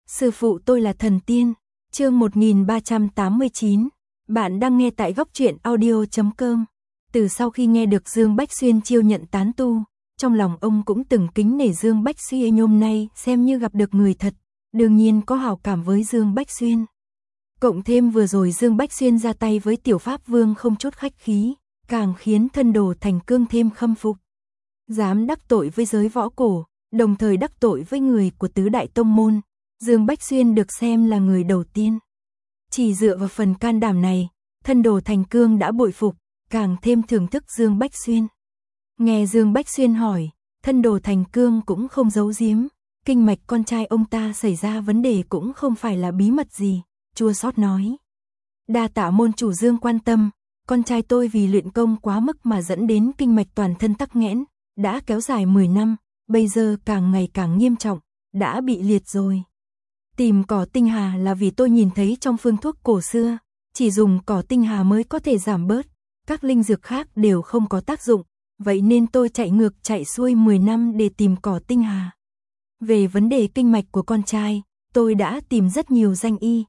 Sư phụ tôi là thần tiên. Chương 1389. Bạn đang nghe tại góc truyện audio.com. Từ sau khi nghe được Dương Bách Xuyên chiêu nhận tán tu, trong lòng ông cũng từng kính nể Dương Bách Xuyên, hôm nay xem như gặp được người thật, đương nhiên có hảo cảm với Dương Bách Xuyên. Cộng thêm vừa rồi Dương Bách Xuyên ra tay với Tiểu Pháp Vương không chút khách khí, càng khiến thân đồ Thành Cương thêm khâm phục. Dám đắc tội với giới võ cổ, đồng thời đắc tội với người của tứ đại tông môn, Dương Bách Xuyên được xem là người đầu tiên. Chỉ dựa vào phần can đảm này, thân đồ Thành Cương đã bội phục, càng thêm thưởng thức Dương Bách Xuyên. Nghe Dương Bách Xuyên hỏi, thân đồ Thành Cương cũng không giấu giếm, kinh mạch con trai ông ta xảy ra vấn đề cũng không phải là bí mật gì, chua xót nói. Đa tạ môn chủ Dương quan tâm, con trai tôi vì luyện công quá mức mà dẫn đến kinh mạch toàn thân tắc nghẽn, đã kéo dài 10 năm, bây giờ càng ngày càng nghiêm trọng, đã bị liệt rồi. Tìm cỏ tinh hà là vì tôi nhìn thấy trong phương thuốc cổ xưa, chỉ dùng cỏ tinh hà mới có thể giảm bớt, các linh dược khác đều không có tác dụng, vậy nên tôi chạy ngược chạy xuôi 10 năm để tìm cỏ tinh hà. Về vấn đề kinh mạch của con trai, tôi đã tìm rất nhiều danh y,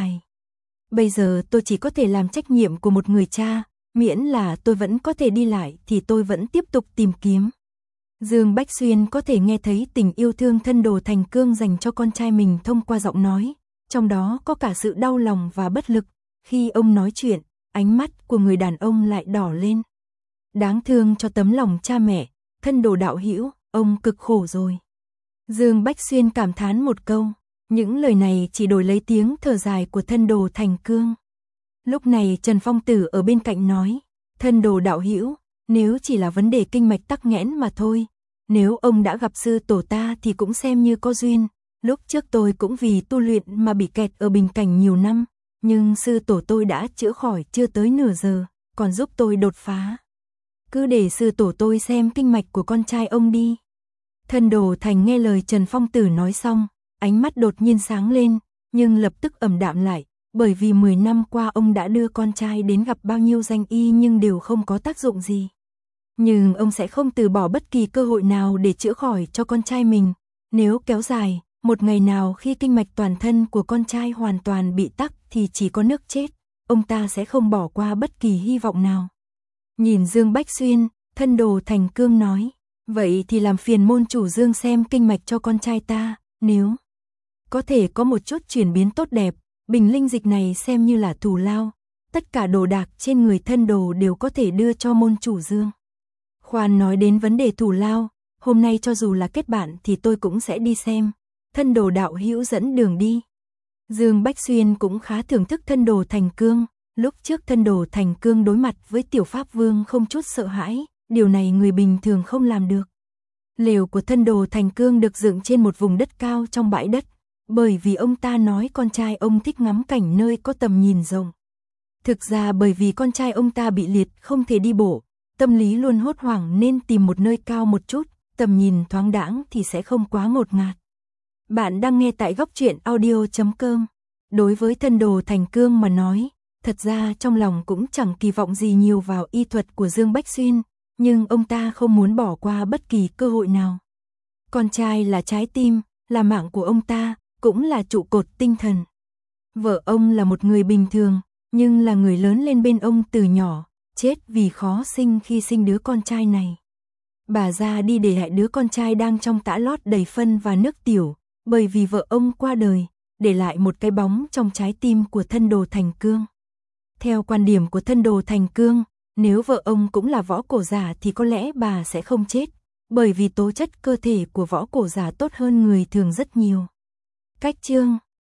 bây giờ tôi chỉ có thể làm trách nhiệm của một người cha, miễn là tôi vẫn có thể đi lại thì tôi vẫn tiếp tục tìm kiếm. Dương Bách Xuyên có thể nghe thấy tình yêu thương thân đồ Thành Cương dành cho con trai mình thông qua giọng nói, trong đó có cả sự đau lòng và bất lực. Khi ông nói chuyện, ánh mắt của người đàn ông lại đỏ lên. Đáng thương cho tấm lòng cha mẹ, thân đồ đạo hữu, ông cực khổ rồi. Dương Bách Xuyên cảm thán một câu, những lời này chỉ đổi lấy tiếng thở dài của thân đồ Thành Cương. Lúc này Trần Phong Tử ở bên cạnh nói, thân đồ đạo hữu, nếu chỉ là vấn đề kinh mạch tắc nghẽn mà thôi, nếu ông đã gặp sư tổ ta thì cũng xem như có duyên. Lúc trước tôi cũng vì tu luyện mà bị kẹt ở bình cảnh nhiều năm, nhưng sư tổ tôi đã chữa khỏi chưa tới nửa giờ, còn giúp tôi đột phá. Cứ để sư tổ tôi xem kinh mạch của con trai ông đi. Thân đồ Thành nghe lời Trần Phong Tử nói xong, ánh mắt đột nhiên sáng lên, nhưng lập tức ẩm đạm lại, bởi vì 10 năm qua ông đã đưa con trai đến gặp bao nhiêu danh y nhưng đều không có tác dụng gì. Nhưng ông sẽ không từ bỏ bất kỳ cơ hội nào để chữa khỏi cho con trai mình. Nếu kéo dài, một ngày nào khi kinh mạch toàn thân của con trai hoàn toàn bị tắc thì chỉ có nước chết, ông ta sẽ không bỏ qua bất kỳ hy vọng nào. Nhìn Dương Bách Xuyên, thân đồ Thành Cương nói, vậy thì làm phiền môn chủ Dương xem kinh mạch cho con trai ta, nếu có thể có một chút chuyển biến tốt đẹp, bình linh dịch này xem như là thù lao, tất cả đồ đạc trên người thân đồ đều có thể đưa cho môn chủ Dương. Khoan nói đến vấn đề thù lao, hôm nay cho dù là kết bạn thì tôi cũng sẽ đi xem. Thân đồ đạo hữu dẫn đường đi. Dương Bách Xuyên cũng khá thưởng thức thân đồ Thành Cương, lúc trước thân đồ Thành Cương đối mặt với Tiểu Pháp Vương không chút sợ hãi, điều này người bình thường không làm được. Lều của thân đồ Thành Cương được dựng trên một vùng đất cao trong bãi đất, bởi vì ông ta nói con trai ông thích ngắm cảnh nơi có tầm nhìn rộng. Thực ra bởi vì con trai ông ta bị liệt không thể đi bộ, tâm lý luôn hốt hoảng nên tìm một nơi cao một chút, tầm nhìn thoáng đãng thì sẽ không quá ngột ngạt. Bạn đang nghe tại góc truyện audio.com. Đối với thân đồ Thành Cương mà nói, thật ra trong lòng cũng chẳng kỳ vọng gì nhiều vào y thuật của Dương Bách Xuyên, nhưng ông ta không muốn bỏ qua bất kỳ cơ hội nào. Con trai là trái tim, là mạng của ông ta, cũng là trụ cột tinh thần. Vợ ông là một người bình thường, nhưng là người lớn lên bên ông từ nhỏ, chết vì khó sinh khi sinh đứa con trai này. Bà ra đi để lại đứa con trai đang trong tã lót đầy phân và nước tiểu, bởi vì vợ ông qua đời, để lại một cái bóng trong trái tim của thân đồ Thành Cương. Theo quan điểm của thân đồ Thành Cương, nếu vợ ông cũng là võ cổ giả thì có lẽ bà sẽ không chết, bởi vì tố chất cơ thể của võ cổ giả tốt hơn người thường rất nhiều. Cách chương